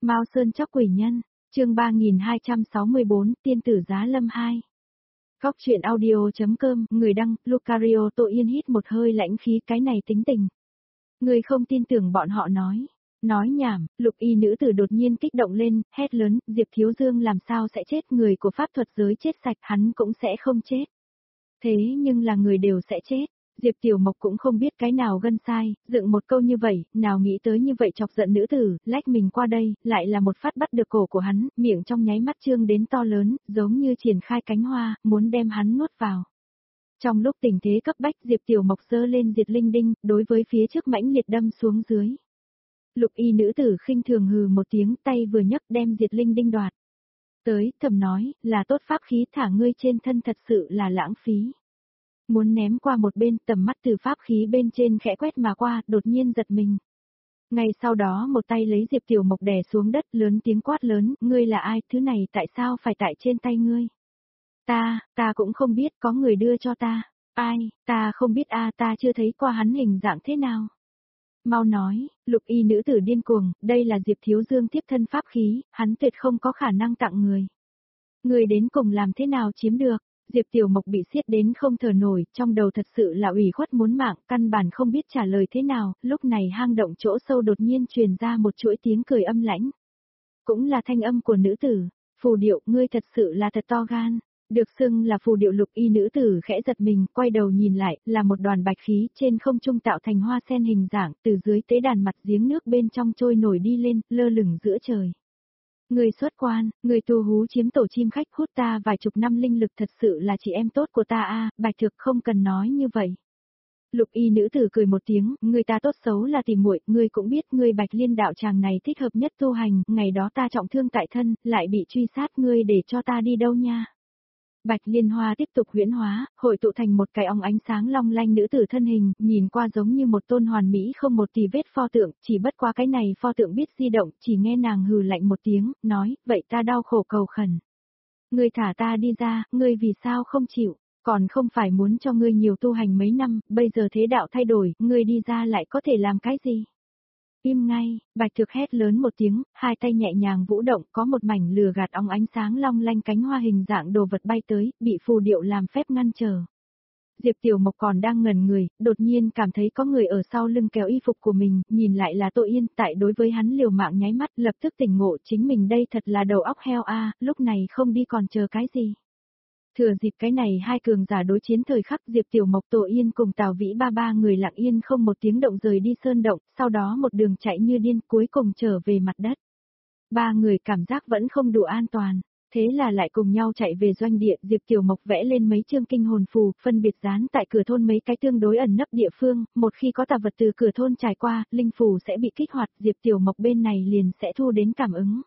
Mao Sơn Chóc Quỷ Nhân, chương 3264, Tiên tử Giá Lâm 2. Góc truyện audio.com, người đăng, Lucario Tô Yên hít một hơi lãnh khí, cái này tính tình. Người không tin tưởng bọn họ nói. Nói nhảm, Lục Y nữ tử đột nhiên kích động lên, hét lớn, Diệp Thiếu Dương làm sao sẽ chết, người của pháp thuật giới chết sạch, hắn cũng sẽ không chết. Thế nhưng là người đều sẽ chết. Diệp Tiểu Mộc cũng không biết cái nào gân sai, dựng một câu như vậy, nào nghĩ tới như vậy chọc giận nữ tử, lách mình qua đây, lại là một phát bắt được cổ của hắn, miệng trong nháy mắt trương đến to lớn, giống như triển khai cánh hoa, muốn đem hắn nuốt vào. Trong lúc tình thế cấp bách, Diệp Tiểu Mộc giơ lên diệt linh đinh, đối với phía trước mãnh liệt đâm xuống dưới. Lục Y nữ tử khinh thường hừ một tiếng, tay vừa nhấc đem diệt linh đinh đoạt. Tới, thầm nói, là tốt pháp khí, thả ngươi trên thân thật sự là lãng phí. Muốn ném qua một bên, tầm mắt từ pháp khí bên trên khẽ quét mà qua, đột nhiên giật mình. Ngay sau đó một tay lấy Diệp Tiểu Mộc đè xuống đất, lớn tiếng quát lớn, ngươi là ai, thứ này tại sao phải tại trên tay ngươi? Ta cũng không biết, có người đưa cho ta. Ai, ta không biết ta chưa thấy qua hắn hình dạng thế nào. Mau nói, Lục Y nữ tử điên cuồng, đây là Diệp Thiếu Dương tiếp thân pháp khí, hắn tuyệt không có khả năng tặng người. Người đến cùng làm thế nào chiếm được? Diệp Tiểu Mộc bị siết đến không thở nổi, trong đầu thật sự là ủy khuất muốn mạng, căn bản không biết trả lời thế nào, lúc này hang động chỗ sâu đột nhiên truyền ra một chuỗi tiếng cười âm lãnh. Cũng là thanh âm của nữ tử, Phù Điệu, ngươi thật sự là thật to gan. Được xưng là Phù Điệu. Lục Y nữ tử khẽ giật mình, quay đầu nhìn lại, là một đoàn bạch khí trên không trung tạo thành hoa sen hình dạng, từ dưới tế đàn mặt giếng nước bên trong trôi nổi đi lên, lơ lửng giữa trời. Người xuất quan, người tu hú chiếm tổ chim khách, hút ta vài chục năm linh lực, thật sự là chị em tốt của ta Bạch Thực không cần nói như vậy. Lục Y nữ tử cười một tiếng, người ta tốt xấu là tìm muội, ngươi cũng biết ngươi Bạch Liên đạo tràng này thích hợp nhất tu hành, ngày đó ta trọng thương tại thân, lại bị truy sát, ngươi để cho ta đi đâu nha. Bạch Liên Hoa tiếp tục huyễn hóa, hội tụ thành một cái óng ánh sáng long lanh nữ tử thân hình, nhìn qua giống như một tôn hoàn mỹ không một tì vết pho tượng, chỉ bất qua cái này pho tượng biết di động, chỉ nghe nàng hừ lạnh một tiếng, nói, vậy ta đau khổ cầu khẩn. Ngươi thả ta đi ra, ngươi vì sao không chịu, còn không phải muốn cho ngươi nhiều tu hành mấy năm, bây giờ thế đạo thay đổi, ngươi đi ra lại có thể làm cái gì? Im ngay, Bạch Thực hét lớn một tiếng, hai tay nhẹ nhàng vũ động, có một mảnh lửa gạt óng ánh sáng long lanh cánh hoa hình dạng đồ vật bay tới, bị Phù Điệu làm phép ngăn trở. Diệp Tiểu Mộc còn đang ngẩn người, đột nhiên cảm thấy có người ở sau lưng kéo y phục của mình, nhìn lại là Tô Yên, tại đối với hắn liều mạng nháy mắt, lập tức tỉnh ngộ, chính mình đây thật là đầu óc heo lúc này không đi còn chờ cái gì. Thừa dịp cái này hai cường giả đối chiến thời khắc, Diệp Tiểu Mộc, Tô Yên cùng Tào Vĩ ba người lặng yên không một tiếng động rời đi sơn động, sau đó một đường chạy như điên, cuối cùng trở về mặt đất. Ba người cảm giác vẫn không đủ an toàn, thế là lại cùng nhau chạy về doanh địa. Diệp Tiểu Mộc vẽ lên mấy chương kinh hồn phù, phân biệt dán tại cửa thôn mấy cái tương đối ẩn nấp địa phương, một khi có tà vật từ cửa thôn trải qua, linh phù sẽ bị kích hoạt, Diệp Tiểu Mộc bên này liền sẽ thu đến cảm ứng.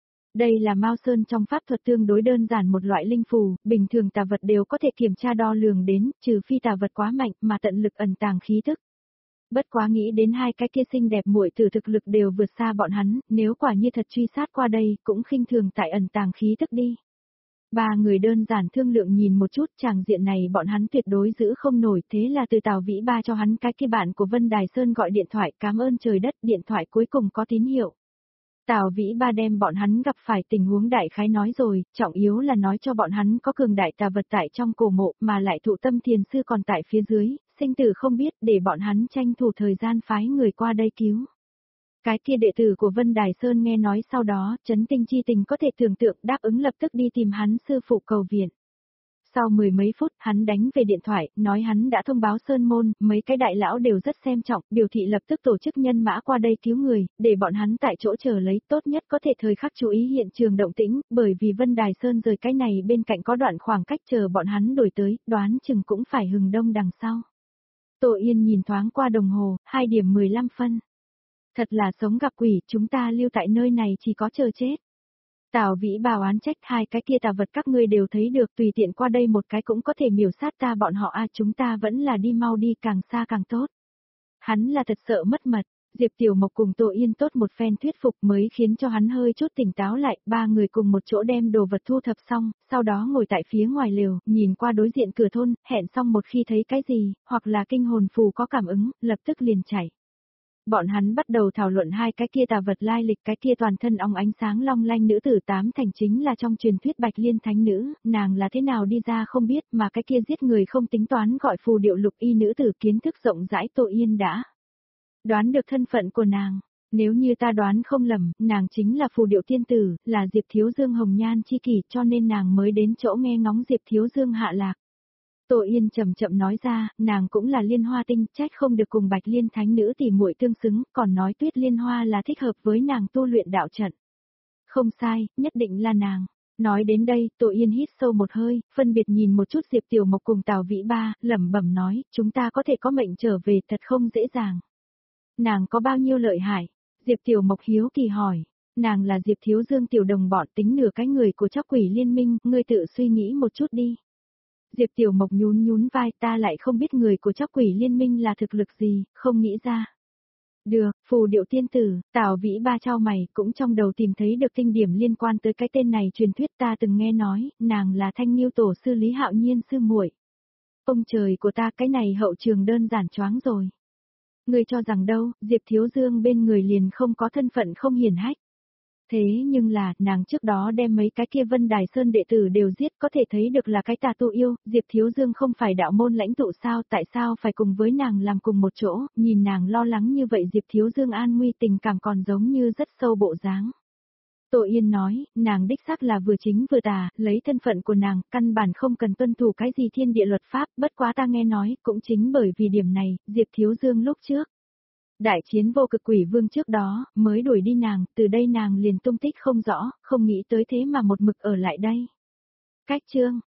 Đây là Mao Sơn trong pháp thuật tương đối đơn giản một loại linh phù, bình thường tà vật đều có thể kiểm tra đo lường đến, trừ phi tà vật quá mạnh mà tận lực ẩn tàng khí thức. Bất quá nghĩ đến hai cái kia xinh đẹp muội tử thực lực đều vượt xa bọn hắn, nếu quả như thật truy sát qua đây, cũng khinh thường tại ẩn tàng khí thức đi. Ba người đơn giản thương lượng nhìn một chút, tràng diện này bọn hắn tuyệt đối giữ không nổi, thế là từ Tào Vĩ Ba cho hắn cái kia bạn của Vân Đài Sơn gọi điện thoại, cảm ơn trời đất, điện thoại cuối cùng có tín hiệu. Tào Vĩ Ba đem bọn hắn gặp phải tình huống đại khái nói rồi, trọng yếu là nói cho bọn hắn có cường đại tà vật tại trong cổ mộ, mà lại thụ tâm thiền sư còn tại phía dưới, sinh tử không biết, để bọn hắn tranh thủ thời gian phái người qua đây cứu. Cái kia đệ tử của Vân Đài Sơn nghe nói sau đó, chấn tinh chi tình có thể tưởng tượng, đáp ứng lập tức đi tìm hắn sư phụ cầu viện. Sau mười mấy phút, hắn đánh về điện thoại, nói hắn đã thông báo Sơn Môn, mấy cái đại lão đều rất xem trọng, biểu thị lập tức tổ chức nhân mã qua đây cứu người, để bọn hắn tại chỗ chờ lấy, tốt nhất có thể thời khắc chú ý hiện trường động tĩnh, bởi vì Vân Đài Sơn rời cái này bên cạnh có đoạn khoảng cách chờ bọn hắn đổi tới, đoán chừng cũng phải hừng đông đằng sau. Tô Yên nhìn thoáng qua đồng hồ, 2 điểm 15 phân. Thật là sống gặp quỷ, chúng ta lưu tại nơi này chỉ có chờ chết. Tào Vĩ Ba oán trách, hai cái kia tà vật các ngươi đều thấy được, tùy tiện qua đây một cái cũng có thể miểu sát ta bọn họ chúng ta vẫn là đi mau đi, càng xa càng tốt. Hắn là thật sợ mất mật, Diệp Tiểu Mộc cùng Tô Yên tốt một phen thuyết phục mới khiến cho hắn hơi chút tỉnh táo lại, ba người cùng một chỗ đem đồ vật thu thập xong, sau đó ngồi tại phía ngoài lều, nhìn qua đối diện cửa thôn, hẹn xong một khi thấy cái gì, hoặc là kinh hồn phù có cảm ứng, lập tức liền chạy. Bọn hắn bắt đầu thảo luận hai cái kia tà vật lai lịch, cái kia toàn thân óng ánh sáng long lanh nữ tử tám thành chính là trong truyền thuyết Bạch Liên Thánh Nữ, nàng là thế nào đi ra không biết mà cái kia giết người không tính toán gọi phù điệu lục y nữ tử kiến thức rộng rãi Tô Yên đã đoán được thân phận của nàng. Nếu như ta đoán không lầm, nàng chính là phù điệu tiên tử, là Diệp Thiếu Dương hồng nhan chi kỷ cho nên nàng mới đến chỗ nghe ngóng Diệp Thiếu Dương hạ lạc. Tô Yên chậm chậm nói ra, nàng cũng là Liên Hoa tinh, trách không được cùng Bạch Liên Thánh Nữ tỉ muội tương xứng, còn nói Tuyết Liên Hoa là thích hợp với nàng tu luyện đạo trận. Không sai, nhất định là nàng. Nói đến đây, Tô Yên hít sâu một hơi, phân biệt nhìn một chút Diệp Tiểu Mộc cùng Tào Vĩ Ba, lẩm bẩm nói, chúng ta có thể có mệnh trở về thật không dễ dàng. Nàng có bao nhiêu lợi hại? Diệp Tiểu Mộc hiếu kỳ hỏi. Nàng là Diệp Thiếu Dương tiểu đồng bọn tính nửa cái người của Trác Quỷ Liên Minh, ngươi tự suy nghĩ một chút đi. Diệp Tiểu Mộc nhún nhún vai, ta lại không biết người của Trác Quỷ Liên Minh là thực lực gì, không nghĩ ra. Được, phù điệu tiên tử, Tào Vĩ Ba trao mày, cũng trong đầu tìm thấy được tinh điểm liên quan tới cái tên này truyền thuyết ta từng nghe nói, nàng là Thanh Nghiêu tổ sư Lý Hạo Nhiên sư muội. Ông trời của ta, cái này hậu trường đơn giản choáng rồi. Ngươi cho rằng đâu, Diệp Thiếu Dương bên người liền không có thân phận không hiển hách. Thế nhưng là, nàng trước đó đem mấy cái kia Vân Đài Sơn đệ tử đều giết, có thể thấy được là cái tà tu yêu, Diệp Thiếu Dương không phải đạo môn lãnh tụ sao, tại sao phải cùng với nàng làm cùng một chỗ, nhìn nàng lo lắng như vậy Diệp Thiếu Dương an nguy tình cảm còn giống như rất sâu bộ dáng. Tô Yên nói, nàng đích xác là vừa chính vừa tà, lấy thân phận của nàng, căn bản không cần tuân thủ cái gì thiên địa luật pháp, bất quá ta nghe nói, cũng chính bởi vì điểm này, Diệp Thiếu Dương lúc trước. Đại chiến vô cực quỷ vương trước đó, mới đuổi đi nàng, từ đây nàng liền tung tích không rõ, không nghĩ tới thế mà một mực ở lại đây. Cách chương,